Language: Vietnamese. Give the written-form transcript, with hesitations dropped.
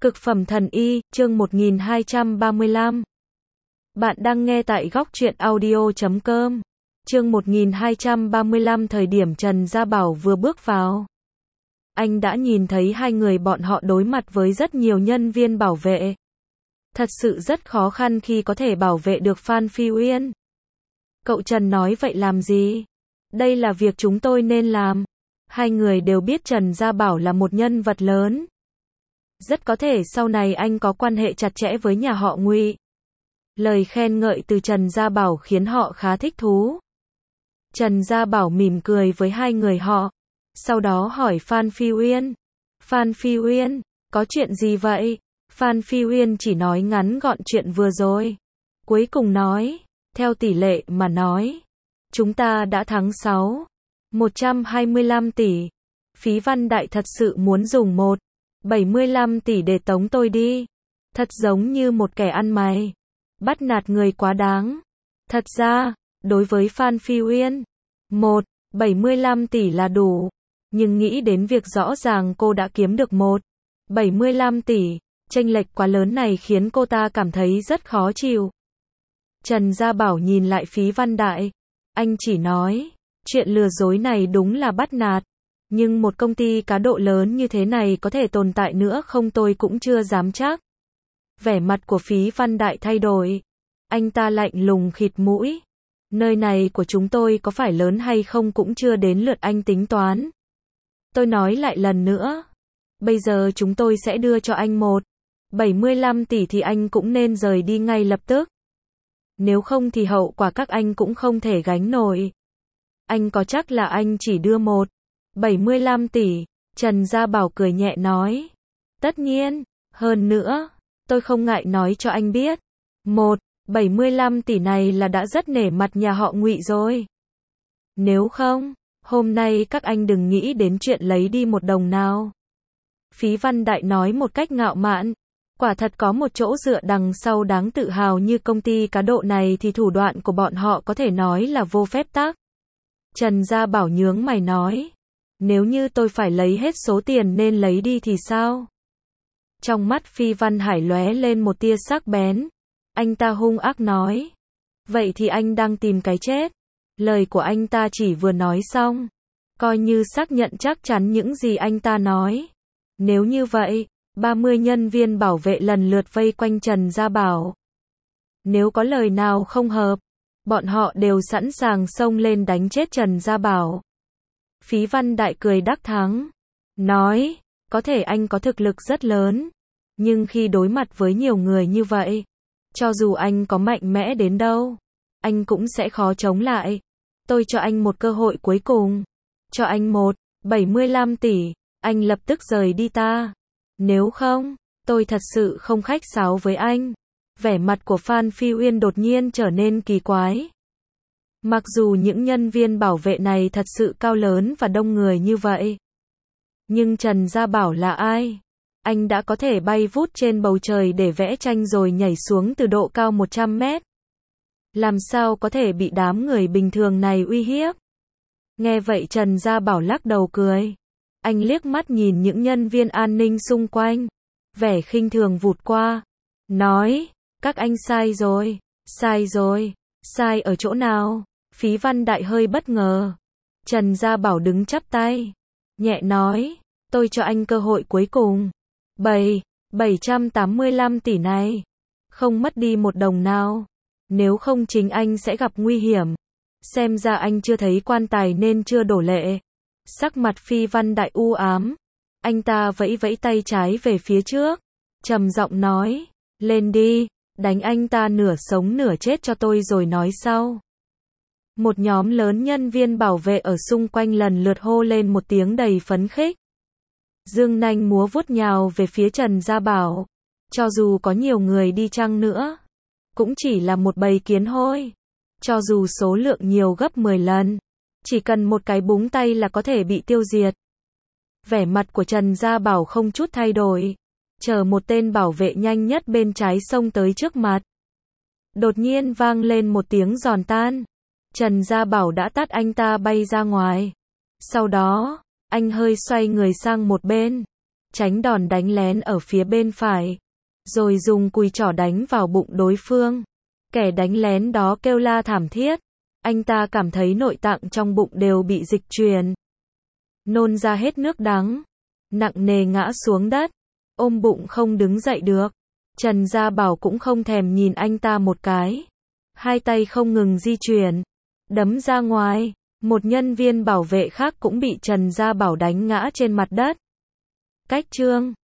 Cực phẩm thần y, chương 1235. Bạn đang nghe tại góc truyện audio.com. Chương 1235. Thời điểm Trần Gia Bảo vừa bước vào, anh đã nhìn thấy hai người bọn họ đối mặt với rất nhiều nhân viên bảo vệ. Thật sự rất khó khăn khi có thể bảo vệ được Phan Phi Uyên. Cậu Trần nói vậy làm gì? Đây là việc chúng tôi nên làm. Hai người đều biết Trần Gia Bảo là một nhân vật lớn. Rất có thể sau này anh có quan hệ chặt chẽ với nhà họ Ngụy. Lời khen ngợi từ Trần Gia Bảo khiến họ khá thích thú. Trần Gia Bảo mỉm cười với hai người họ, sau đó hỏi Phan Phi Uyên. Phan Phi Uyên, có chuyện gì vậy? Phan Phi Uyên chỉ nói ngắn gọn chuyện vừa rồi. Cuối cùng nói, theo tỷ lệ mà nói, chúng ta đã thắng 125 tỷ. Phí Văn Đại thật sự muốn dùng 75 tỷ để tống tôi đi. Thật giống như một kẻ ăn mày. Bắt nạt người quá đáng. Thật ra, đối với Phan Phi Uyên, 75 tỷ là đủ. Nhưng nghĩ đến việc rõ ràng cô đã kiếm được 75 tỷ, chênh lệch quá lớn này khiến cô ta cảm thấy rất khó chịu. Trần Gia Bảo nhìn lại Phí Văn Đại. Anh chỉ nói, chuyện lừa dối này đúng là bắt nạt. Nhưng một công ty cá độ lớn như thế này có thể tồn tại nữa không tôi cũng chưa dám chắc. Vẻ mặt của Phí Văn Đại thay đổi. Anh ta lạnh lùng khịt mũi. Nơi này của chúng tôi có phải lớn hay không cũng chưa đến lượt anh tính toán. Tôi nói lại lần nữa. Bây giờ chúng tôi sẽ đưa cho anh 75 tỷ thì anh cũng nên rời đi ngay lập tức. Nếu không thì hậu quả các anh cũng không thể gánh nổi. Anh có chắc là anh chỉ đưa 75 tỷ, Trần Gia Bảo cười nhẹ nói. Tất nhiên, hơn nữa, tôi không ngại nói cho anh biết. 75 tỷ này là đã rất nể mặt nhà họ Ngụy rồi. Nếu không, hôm nay các anh đừng nghĩ đến chuyện lấy đi một đồng nào. Phí Văn Đại nói một cách ngạo mạn. Quả thật có một chỗ dựa đằng sau đáng tự hào như công ty cá độ này thì thủ đoạn của bọn họ có thể nói là vô phép tắc. Trần Gia Bảo nhướng mày nói. Nếu như tôi phải lấy hết số tiền nên lấy đi thì sao? Trong mắt Phi Văn Hải lóe lên một tia sắc bén. Anh ta hung ác nói. Vậy thì anh đang tìm cái chết. Lời của anh ta chỉ vừa nói xong. Coi như xác nhận chắc chắn những gì anh ta nói. Nếu như vậy, 30 nhân viên bảo vệ lần lượt vây quanh Trần Gia Bảo. Nếu có lời nào không hợp, bọn họ đều sẵn sàng xông lên đánh chết Trần Gia Bảo. Phí Văn Đại cười đắc thắng. Nói, có thể anh có thực lực rất lớn. Nhưng khi đối mặt với nhiều người như vậy, cho dù anh có mạnh mẽ đến đâu, anh cũng sẽ khó chống lại. Tôi cho anh một cơ hội cuối cùng. Cho anh 75 tỷ, anh lập tức rời đi ta. Nếu không, tôi thật sự không khách sáo với anh. Vẻ mặt của Phan Phi Uyên đột nhiên trở nên kỳ quái. Mặc dù những nhân viên bảo vệ này thật sự cao lớn và đông người như vậy. Nhưng Trần Gia Bảo là ai? Anh đã có thể bay vút trên bầu trời để vẽ tranh rồi nhảy xuống từ độ cao 100 mét. Làm sao có thể bị đám người bình thường này uy hiếp? Nghe vậy Trần Gia Bảo lắc đầu cười. Anh liếc mắt nhìn những nhân viên an ninh xung quanh. Vẻ khinh thường vụt qua. Nói, các anh sai rồi. Sai rồi. Sai ở chỗ nào? Phí Văn Đại hơi bất ngờ. Trần Gia Bảo đứng chắp tay. Nhẹ nói, tôi cho anh cơ hội cuối cùng. 785 tỷ này. Không mất đi một đồng nào. Nếu không chính anh sẽ gặp nguy hiểm. Xem ra anh chưa thấy quan tài nên chưa đổ lệ. Sắc mặt Phi Văn Đại u ám. Anh ta vẫy vẫy tay trái về phía trước. Trầm giọng nói, lên đi, đánh anh ta nửa sống nửa chết cho tôi rồi nói sau. Một nhóm lớn nhân viên bảo vệ ở xung quanh lần lượt hô lên một tiếng đầy phấn khích. Dương nanh múa vuốt nhào về phía Trần Gia Bảo. Cho dù có nhiều người đi chăng nữa, cũng chỉ là một bầy kiến hôi. Cho dù số lượng nhiều gấp 10 lần, chỉ cần một cái búng tay là có thể bị tiêu diệt. Vẻ mặt của Trần Gia Bảo không chút thay đổi. Chờ một tên bảo vệ nhanh nhất bên trái xông tới trước mặt. Đột nhiên vang lên một tiếng giòn tan. Trần Gia Bảo đã tát anh ta bay ra ngoài. Sau đó, anh hơi xoay người sang một bên. tránh đòn đánh lén ở phía bên phải, rồi dùng cùi trỏ đánh vào bụng đối phương. Kẻ đánh lén đó kêu la thảm thiết, anh ta cảm thấy nội tạng trong bụng đều bị dịch chuyển, nôn ra hết nước đắng, nặng nề ngã xuống đất, ôm bụng không đứng dậy được. Trần Gia Bảo cũng không thèm nhìn anh ta một cái, hai tay không ngừng di chuyển, đấm ra ngoài. Một nhân viên bảo vệ khác cũng bị Trần Gia Bảo đánh ngã trên mặt đất. Cách chương